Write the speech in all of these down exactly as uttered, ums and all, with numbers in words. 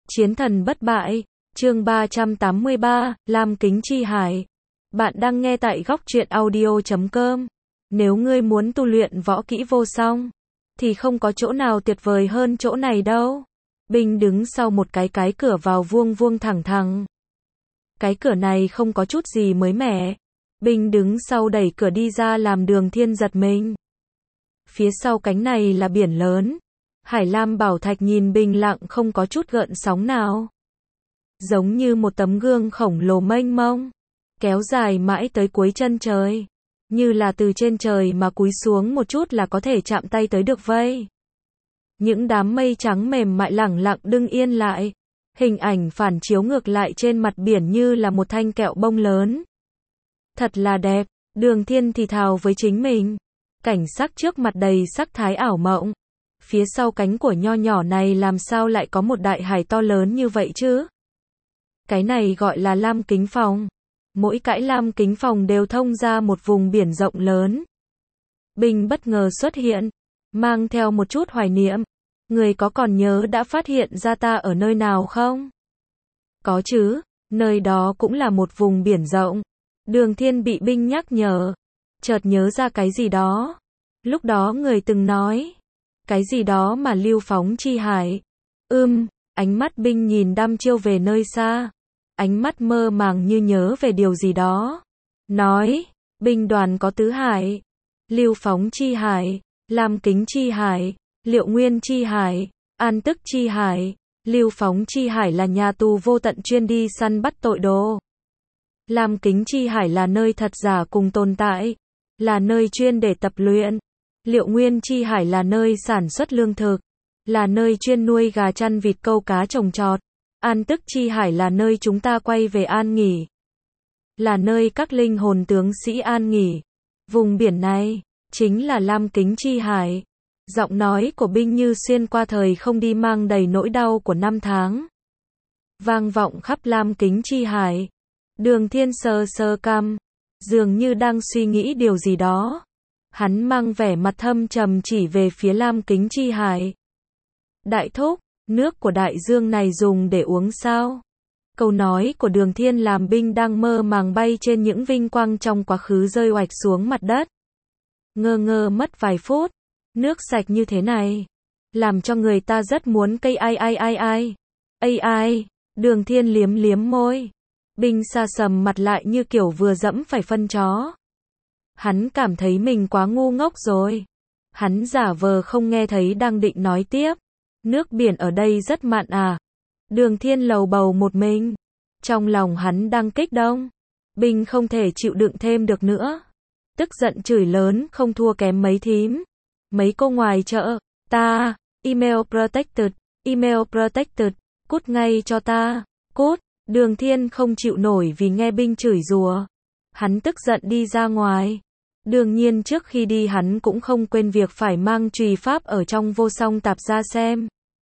Chiến thần bất bại, chương ba trăm tám mươi ba, Lam Kính Chi Hải. Bạn đang nghe tại góc truyện audio chấm com. Nếu ngươi muốn tu luyện võ kỹ vô song, thì không có chỗ nào tuyệt vời hơn chỗ này đâu. Binh đứng sau một cái cái cửa vào vuông vuông thẳng thẳng. Cái cửa này không có chút gì mới mẻ. Binh đứng sau đẩy cửa đi ra làm Đường Thiên giật mình. Phía sau cánh này là biển lớn. Hải lam bảo thạch nhìn bình lặng không có chút gợn sóng nào. Giống như một tấm gương khổng lồ mênh mông, kéo dài mãi tới cuối chân trời. Như là từ trên trời mà cúi xuống một chút là có thể chạm tay tới được vây. Những đám mây trắng mềm mại lẳng lặng đứng yên lại. Hình ảnh phản chiếu ngược lại trên mặt biển như là một thanh kẹo bông lớn. Thật là đẹp, Đường Thiên thì thào với chính mình. Cảnh sắc trước mặt đầy sắc thái ảo mộng. Phía sau cánh của nho nhỏ này làm sao lại có một đại hải to lớn như vậy chứ? Cái này gọi là Lam Kính Phòng. Mỗi cãi Lam Kính Phòng đều thông ra một vùng biển rộng lớn. Binh bất ngờ xuất hiện, mang theo một chút hoài niệm. Người có còn nhớ đã phát hiện ra ta ở nơi nào không? Có chứ, nơi đó cũng là một vùng biển rộng. Đường Thiên bị Binh nhắc nhở, chợt nhớ ra cái gì đó. Lúc đó người từng nói, cái gì đó mà Lưu Phóng Chi Hải. Ưm, ánh mắt Binh nhìn đăm chiêu về nơi xa. Ánh mắt mơ màng như nhớ về điều gì đó. Nói, Binh đoàn có tứ hải. Lưu Phóng Chi Hải, Lam Kính Chi Hải, Liệu Nguyên Chi Hải, An Tức Chi Hải. Lưu Phóng Chi Hải là nhà tù vô tận chuyên đi săn bắt tội đồ. Lam Kính Chi Hải là nơi thật giả cùng tồn tại. Là nơi chuyên để tập luyện. Liệu Nguyên Chi Hải là nơi sản xuất lương thực. Là nơi chuyên nuôi gà chăn vịt câu cá trồng trọt. An Tức Chi Hải là nơi chúng ta quay về an nghỉ. Là nơi các linh hồn tướng sĩ an nghỉ. Vùng biển này, chính là Lam Kính Chi Hải. Giọng nói của Binh như xuyên qua thời không đi mang đầy nỗi đau của năm tháng. Vang vọng khắp Lam Kính Chi Hải. Đường Thiên sờ sờ cằm, dường như đang suy nghĩ điều gì đó. Hắn mang vẻ mặt thâm trầm chỉ về phía Lam Kính Chi Hải. Đại thúc, nước của đại dương này dùng để uống sao? Câu nói của Đường Thiên làm Binh đang mơ màng bay trên những vinh quang trong quá khứ rơi oạch xuống mặt đất. Ngơ ngơ mất vài phút. Nước sạch như thế này, làm cho người ta rất muốn cây ai ai ai ai. Ai ai, Đường Thiên liếm liếm môi. Binh sa sầm mặt lại như kiểu vừa dẫm phải phân chó. Hắn cảm thấy mình quá ngu ngốc rồi. Hắn giả vờ không nghe thấy đang định nói tiếp. Nước biển ở đây rất mặn à? Đường Thiên lầu bầu một mình. Trong lòng hắn đang kích động. Binh không thể chịu đựng thêm được nữa. Tức giận chửi lớn không thua kém mấy thím. Mấy cô ngoài chợ, ta, email protected, email protected, cút ngay cho ta, cút. Đường Thiên không chịu nổi vì nghe Binh chửi rủa. Hắn tức giận đi ra ngoài. Đương nhiên trước khi đi hắn cũng không quên việc phải mang chùy pháp ở trong vô song tạp ra xem.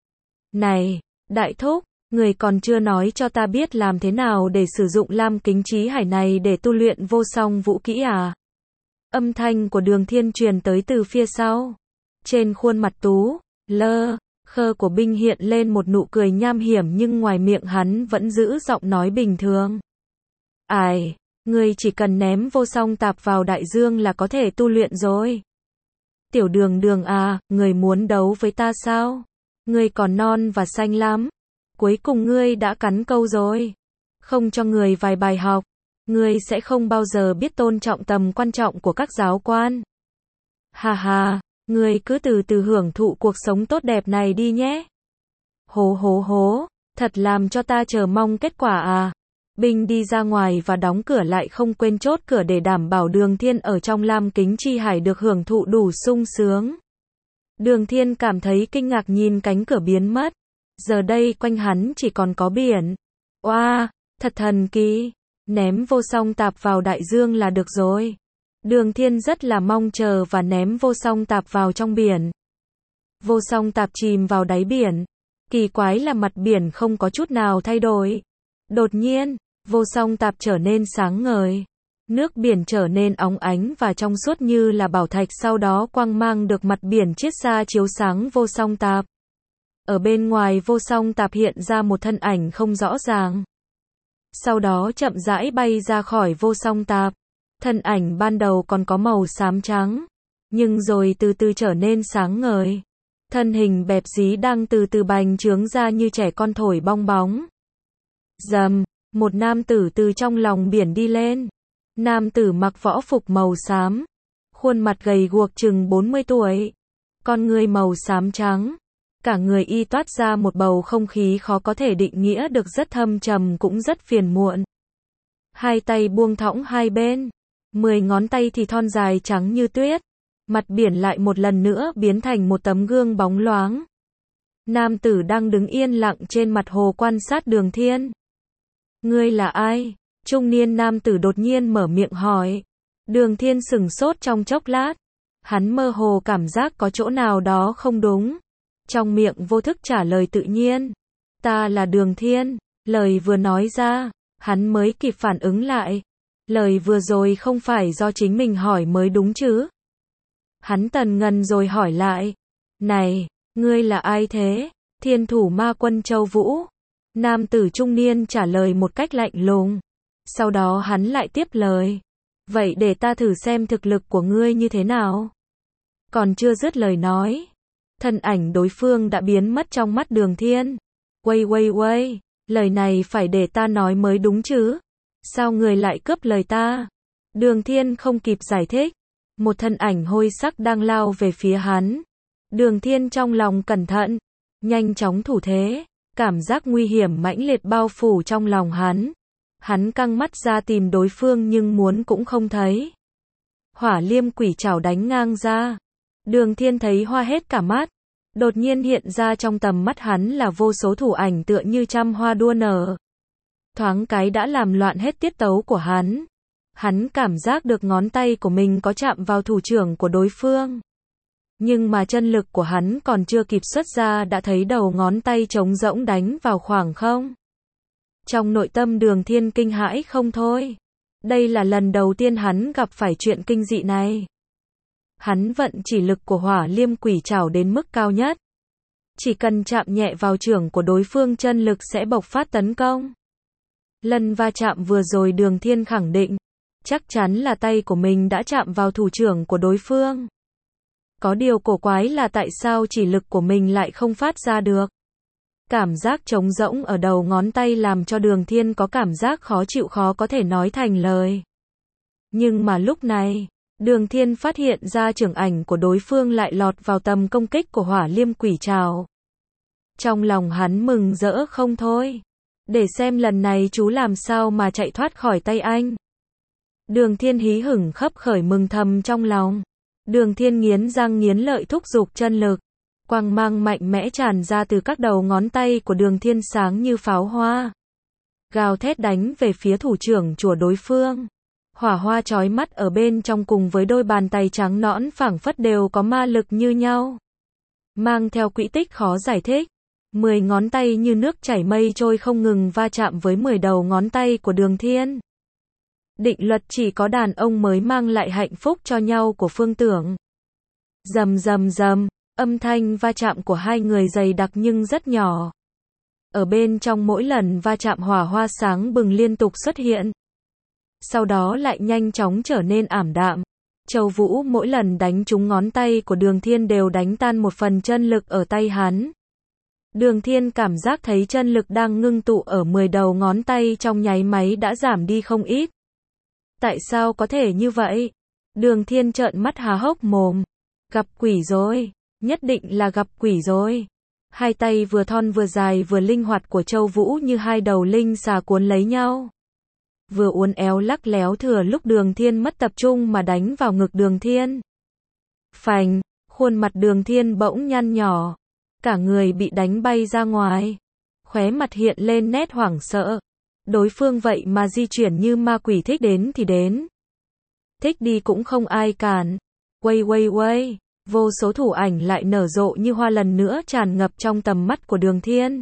Này, đại thúc, người còn chưa nói cho ta biết làm thế nào để sử dụng Lam Kính Chí Hải này để tu luyện vô song vũ kỹ à? Âm thanh của Đường Thiên truyền tới từ phía sau. Trên khuôn mặt tú, lơ, khơ của Binh hiện lên một nụ cười nham hiểm nhưng ngoài miệng hắn vẫn giữ giọng nói bình thường. Ai, ngươi chỉ cần ném vô song tạp vào đại dương là có thể tu luyện rồi. Tiểu Đường Đường à, ngươi muốn đấu với ta sao? Ngươi còn non và xanh lắm. Cuối cùng ngươi đã cắn câu rồi. Không cho ngươi vài bài học, ngươi sẽ không bao giờ biết tôn trọng tầm quan trọng của các giáo quan. Hà hà, ngươi cứ từ từ hưởng thụ cuộc sống tốt đẹp này đi nhé. Hố hố hố, thật làm cho ta chờ mong kết quả à. Binh đi ra ngoài và đóng cửa lại không quên chốt cửa để đảm bảo Đường Thiên ở trong Lam Kính Chi Hải được hưởng thụ đủ sung sướng. Đường Thiên cảm thấy kinh ngạc nhìn cánh cửa biến mất. Giờ đây quanh hắn chỉ còn có biển. Oa, wow, thật thần kỳ. Ném vô song tạp vào đại dương là được rồi. Đường Thiên rất là mong chờ và ném vô song tạp vào trong biển. Vô song tạp chìm vào đáy biển. Kỳ quái là mặt biển không có chút nào thay đổi. Đột nhiên, vô song tạp trở nên sáng ngời. Nước biển trở nên óng ánh và trong suốt như là bảo thạch, sau đó quang mang được mặt biển chiết ra chiếu sáng vô song tạp. Ở bên ngoài vô song tạp hiện ra một thân ảnh không rõ ràng. Sau đó chậm rãi bay ra khỏi vô song tạp. Thân ảnh ban đầu còn có màu xám trắng, nhưng rồi từ từ trở nên sáng ngời. Thân hình bẹp dí đang từ từ bành trướng ra như trẻ con thổi bong bóng. Rầm, một nam tử từ trong lòng biển đi lên. Nam tử mặc võ phục màu xám, khuôn mặt gầy guộc chừng bốn mươi tuổi, con người màu xám trắng, cả người y toát ra một bầu không khí khó có thể định nghĩa được, rất thâm trầm cũng rất phiền muộn. Hai tay buông thõng hai bên, mười ngón tay thì thon dài trắng như tuyết, mặt biển lại một lần nữa biến thành một tấm gương bóng loáng. Nam tử đang đứng yên lặng trên mặt hồ quan sát Đường Thiên. Ngươi là ai? Trung niên nam tử đột nhiên mở miệng hỏi. Đường Thiên sững sốt trong chốc lát. Hắn mơ hồ cảm giác có chỗ nào đó không đúng. Trong miệng vô thức trả lời tự nhiên. Ta là Đường Thiên. Lời vừa nói ra, hắn mới kịp phản ứng lại. Lời vừa rồi không phải do chính mình hỏi mới đúng chứ. Hắn tần ngần rồi hỏi lại. Này, ngươi là ai thế? Thiên thủ ma quân Châu Vũ. Nam tử trung niên trả lời một cách lạnh lùng. Sau đó hắn lại tiếp lời. Vậy để ta thử xem thực lực của ngươi như thế nào. Còn chưa dứt lời nói, thân ảnh đối phương đã biến mất trong mắt Đường Thiên. Wait wait wait, lời này phải để ta nói mới đúng chứ. Sao người lại cướp lời ta? Đường Thiên không kịp giải thích. Một thân ảnh hôi sắc đang lao về phía hắn. Đường Thiên trong lòng cẩn thận, nhanh chóng thủ thế. Cảm giác nguy hiểm mãnh liệt bao phủ trong lòng hắn. Hắn căng mắt ra tìm đối phương nhưng muốn cũng không thấy. Hỏa liêm quỷ trảo đánh ngang ra. Đường Thiên thấy hoa hết cả mắt. Đột nhiên hiện ra trong tầm mắt hắn là vô số thủ ảnh tựa như trăm hoa đua nở. Thoáng cái đã làm loạn hết tiết tấu của hắn. Hắn cảm giác được ngón tay của mình có chạm vào thủ trưởng của đối phương. Nhưng mà chân lực của hắn còn chưa kịp xuất ra đã thấy đầu ngón tay trống rỗng đánh vào khoảng không. Trong nội tâm Đường Thiên kinh hãi không thôi. Đây là lần đầu tiên hắn gặp phải chuyện kinh dị này. Hắn vận chỉ lực của hỏa liêm quỷ trảo đến mức cao nhất. Chỉ cần chạm nhẹ vào trưởng của đối phương chân lực sẽ bộc phát tấn công. Lần va chạm vừa rồi Đường Thiên khẳng định, chắc chắn là tay của mình đã chạm vào thủ trưởng của đối phương. Có điều cổ quái là tại sao chỉ lực của mình lại không phát ra được. Cảm giác trống rỗng ở đầu ngón tay làm cho Đường Thiên có cảm giác khó chịu khó có thể nói thành lời. Nhưng mà lúc này, Đường Thiên phát hiện ra trưởng ảnh của đối phương lại lọt vào tầm công kích của hỏa liêm quỷ trảo. Trong lòng hắn mừng rỡ không thôi. Để xem lần này chú làm sao mà chạy thoát khỏi tay anh. Đường Thiên hí hửng khấp khởi mừng thầm trong lòng. Đường Thiên nghiến răng nghiến lợi thúc giục chân lực. Quang mang mạnh mẽ tràn ra từ các đầu ngón tay của Đường Thiên sáng như pháo hoa. Gào thét đánh về phía thủ trưởng của đối phương. Hỏa hoa chói mắt ở bên trong cùng với đôi bàn tay trắng nõn phảng phất đều có ma lực như nhau. Mang theo quỹ tích khó giải thích. Mười ngón tay như nước chảy mây trôi không ngừng va chạm với mười đầu ngón tay của Đường Thiên. Định luật chỉ có đàn ông mới mang lại hạnh phúc cho nhau của Phương Tưởng. Rầm rầm rầm, âm thanh va chạm của hai người dày đặc nhưng rất nhỏ. Ở bên trong mỗi lần va chạm hỏa hoa sáng bừng liên tục xuất hiện. Sau đó lại nhanh chóng trở nên ảm đạm. Châu Vũ mỗi lần đánh trúng ngón tay của Đường Thiên đều đánh tan một phần chân lực ở tay hắn. Đường Thiên cảm giác thấy chân lực đang ngưng tụ ở mười đầu ngón tay trong nháy máy đã giảm đi không ít. Tại sao có thể như vậy? Đường Thiên trợn mắt há hốc mồm. Gặp quỷ rồi, nhất định là gặp quỷ rồi. Hai tay vừa thon vừa dài vừa linh hoạt của Châu Vũ như hai đầu linh xà cuốn lấy nhau. Vừa uốn éo lắc léo thừa lúc Đường Thiên mất tập trung mà đánh vào ngực Đường Thiên. Phành, khuôn mặt Đường Thiên bỗng nhăn nhỏ. Cả người bị đánh bay ra ngoài. Khóe mặt hiện lên nét hoảng sợ. Đối phương vậy mà di chuyển như ma quỷ, thích đến thì đến. Thích đi cũng không ai cản. Wait wait wait, vô số thủ ảnh lại nở rộ như hoa lần nữa tràn ngập trong tầm mắt của Đường Thiên.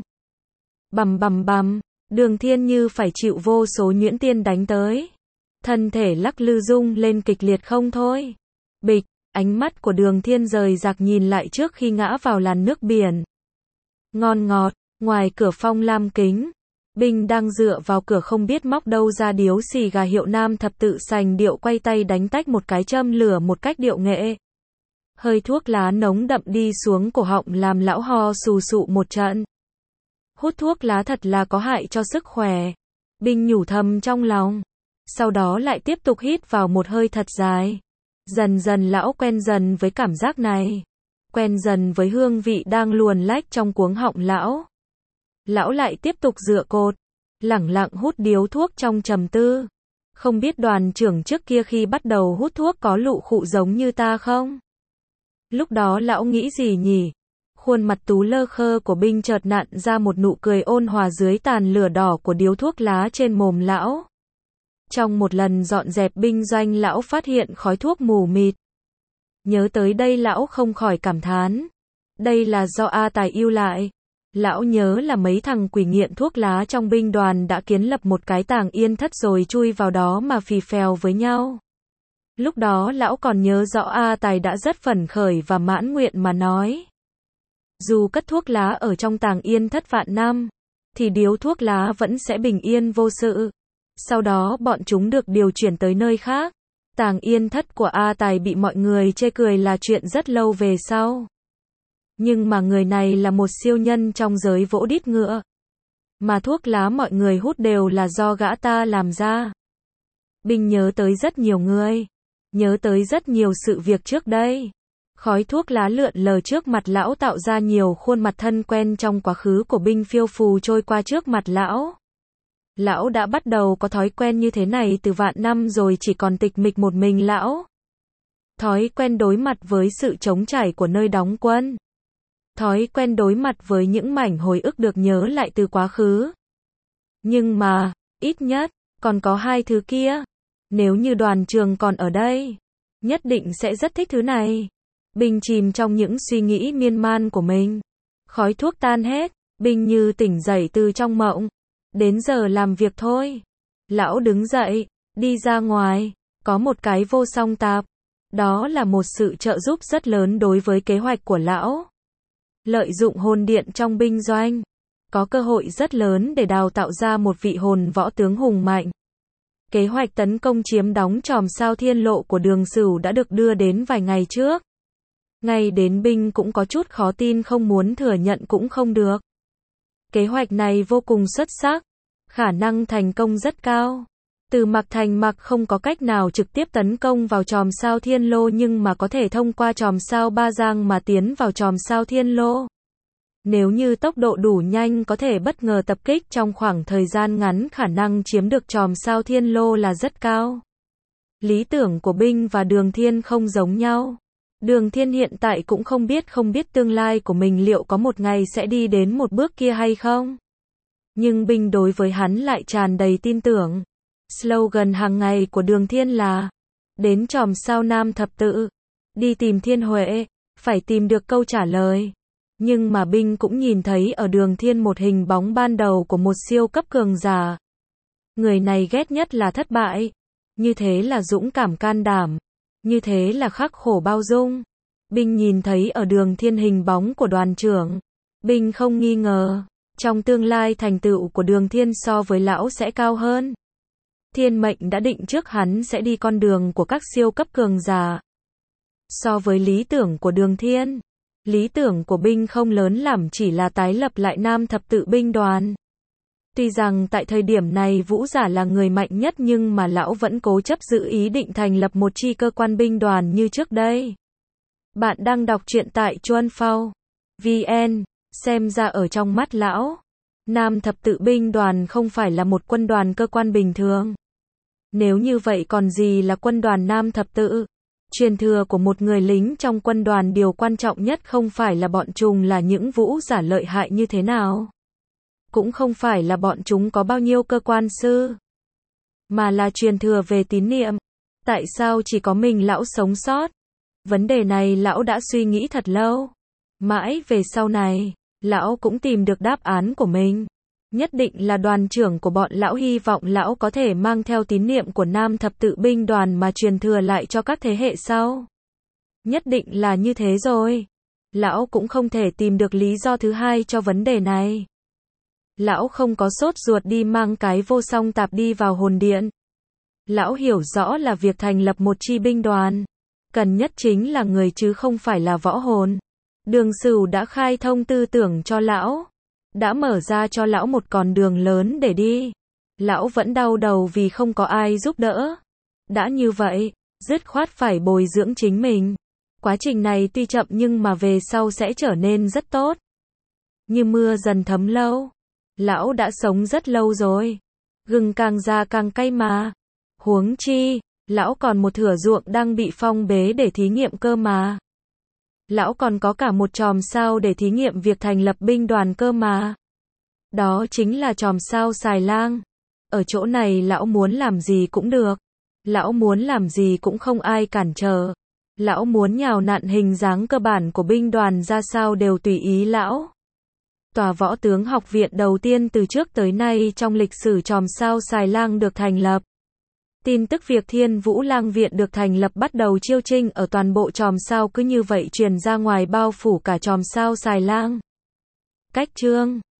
Bầm bầm bầm, Đường Thiên như phải chịu vô số nhuyễn tiên đánh tới. Thân thể lắc lư rung lên kịch liệt không thôi. Bịch, ánh mắt của Đường Thiên rời rạc nhìn lại trước khi ngã vào làn nước biển. Ngon ngọt, ngoài cửa Phong Lam Kính, Binh đang dựa vào cửa không biết móc đâu ra điếu xì gà hiệu Nam Thập Tự sành điệu quay tay đánh tách một cái châm lửa một cách điệu nghệ. Hơi thuốc lá nóng đậm đi xuống cổ họng làm lão ho sù sụ một trận. Hút thuốc lá thật là có hại cho sức khỏe. Binh nhủ thầm trong lòng. Sau đó lại tiếp tục hít vào một hơi thật dài. Dần dần lão quen dần với cảm giác này. Quen dần với hương vị đang luồn lách trong cuống họng lão. Lão lại tiếp tục dựa cột. Lẳng lặng hút điếu thuốc trong trầm tư. Không biết đoàn trưởng trước kia khi bắt đầu hút thuốc có lụ khụ giống như ta không? Lúc đó lão nghĩ gì nhỉ? Khuôn mặt tú lơ khơ của Binh chợt nặn ra một nụ cười ôn hòa dưới tàn lửa đỏ của điếu thuốc lá trên mồm lão. Trong một lần dọn dẹp binh doanh lão phát hiện khói thuốc mù mịt. Nhớ tới đây lão không khỏi cảm thán. Đây là do A Tài yêu lại. Lão nhớ là mấy thằng quỷ nghiện thuốc lá trong binh đoàn đã kiến lập một cái tàng yên thất rồi chui vào đó mà phì phèo với nhau. Lúc đó lão còn nhớ rõ A Tài đã rất phấn khởi và mãn nguyện mà nói. Dù cất thuốc lá ở trong tàng yên thất vạn năm, thì điếu thuốc lá vẫn sẽ bình yên vô sự. Sau đó bọn chúng được điều chuyển tới nơi khác. Tàng yên thất của A Tài bị mọi người chê cười là chuyện rất lâu về sau. Nhưng mà người này là một siêu nhân trong giới vỗ đít ngựa. Mà thuốc lá mọi người hút đều là do gã ta làm ra. Binh nhớ tới rất nhiều người. Nhớ tới rất nhiều sự việc trước đây. Khói thuốc lá lượn lờ trước mặt lão tạo ra nhiều khuôn mặt thân quen trong quá khứ của Binh phiêu phù trôi qua trước mặt lão. Lão đã bắt đầu có thói quen như thế này từ vạn năm rồi, chỉ còn tịch mịch một mình lão. Thói quen đối mặt với sự trống trải của nơi đóng quân. Thói quen đối mặt với những mảnh hồi ức được nhớ lại từ quá khứ. Nhưng mà, ít nhất, còn có hai thứ kia. Nếu như đoàn trường còn ở đây, nhất định sẽ rất thích thứ này. Binh chìm trong những suy nghĩ miên man của mình. Khói thuốc tan hết, Binh như tỉnh dậy từ trong mộng. Đến giờ làm việc thôi. Lão đứng dậy, đi ra ngoài, có một cái vô song tạp. Đó là một sự trợ giúp rất lớn đối với kế hoạch của lão. Lợi dụng hồn điện trong binh doanh, có cơ hội rất lớn để đào tạo ra một vị hồn võ tướng hùng mạnh. Kế hoạch tấn công chiếm đóng chòm sao thiên lộ của Đường Sửu đã được đưa đến vài ngày trước. Ngay đến Binh cũng có chút khó tin, không muốn thừa nhận cũng không được. Kế hoạch này vô cùng xuất sắc, khả năng thành công rất cao. Từ Mặc Thành Mặc không có cách nào trực tiếp tấn công vào chòm sao thiên lô, nhưng mà có thể thông qua chòm sao Ba Giang mà tiến vào chòm sao thiên lô. Nếu như tốc độ đủ nhanh có thể bất ngờ tập kích trong khoảng thời gian ngắn, khả năng chiếm được chòm sao thiên lô là rất cao. Lý tưởng của Binh và Đường Thiên không giống nhau. Đường Thiên hiện tại cũng không biết không biết tương lai của mình liệu có một ngày sẽ đi đến một bước kia hay không. Nhưng Binh đối với hắn lại tràn đầy tin tưởng. Slogan hàng ngày của Đường Thiên là đến chòm sao Nam Thập Tự, đi tìm Thiên Huệ, phải tìm được câu trả lời. Nhưng mà Binh cũng nhìn thấy ở Đường Thiên một hình bóng ban đầu của một siêu cấp cường giả. Người này ghét nhất là thất bại. Như thế là dũng cảm can đảm. Như thế là khắc khổ bao dung. Binh nhìn thấy ở Đường Thiên hình bóng của đoàn trưởng. Binh không nghi ngờ, trong tương lai thành tựu của Đường Thiên so với lão sẽ cao hơn. Thiên mệnh đã định trước hắn sẽ đi con đường của các siêu cấp cường giả. So với lý tưởng của Đường Thiên, lý tưởng của Binh không lớn lắm, chỉ là tái lập lại Nam Thập Tự binh đoàn. Tuy rằng tại thời điểm này Vũ Giả là người mạnh nhất, nhưng mà lão vẫn cố chấp giữ ý định thành lập một chi cơ quan binh đoàn như trước đây. Bạn đang đọc truyện tại Chuan Phao vê en, xem ra ở trong mắt lão, Nam Thập Tự binh đoàn không phải là một quân đoàn cơ quan bình thường. Nếu như vậy còn gì là quân đoàn Nam Thập Tự? Truyền thừa của một người lính trong quân đoàn, điều quan trọng nhất không phải là bọn chúng là những vũ giả lợi hại như thế nào. Cũng không phải là bọn chúng có bao nhiêu cơ quan sư. Mà là truyền thừa về tín niệm. Tại sao chỉ có mình lão sống sót? Vấn đề này lão đã suy nghĩ thật lâu. Mãi về sau này, lão cũng tìm được đáp án của mình. Nhất định là đoàn trưởng của bọn lão hy vọng lão có thể mang theo tín niệm của Nam Thập Tự binh đoàn mà truyền thừa lại cho các thế hệ sau. Nhất định là như thế rồi. Lão cũng không thể tìm được lý do thứ hai cho vấn đề này. Lão không có sốt ruột đi mang cái vô song tạp đi vào hồn điện. Lão hiểu rõ là việc thành lập một chi binh đoàn, cần nhất chính là người chứ không phải là võ hồn. Đường Sửu đã khai thông tư tưởng cho lão, đã mở ra cho lão một con đường lớn để đi. Lão vẫn đau đầu vì không có ai giúp đỡ. Đã như vậy, dứt khoát phải bồi dưỡng chính mình. Quá trình này tuy chậm nhưng mà về sau sẽ trở nên rất tốt. Như mưa dần thấm lâu. Lão đã sống rất lâu rồi. Gừng càng già càng cay mà. Huống chi, lão còn một thửa ruộng đang bị phong bế để thí nghiệm cơ mà. Lão còn có cả một chòm sao để thí nghiệm việc thành lập binh đoàn cơ mà. Đó chính là chòm sao Xài Lang. Ở chỗ này lão muốn làm gì cũng được. Lão muốn làm gì cũng không ai cản trở. Lão muốn nhào nặn hình dáng cơ bản của binh đoàn ra sao đều tùy ý lão. Tòa võ tướng học viện đầu tiên từ trước tới nay trong lịch sử chòm sao Xài Lang được thành lập. Tin tức việc Thiên Vũ Lang Viện được thành lập bắt đầu chiêu trinh ở toàn bộ chòm sao cứ như vậy truyền ra ngoài bao phủ cả chòm sao Xài Lang. Cách chương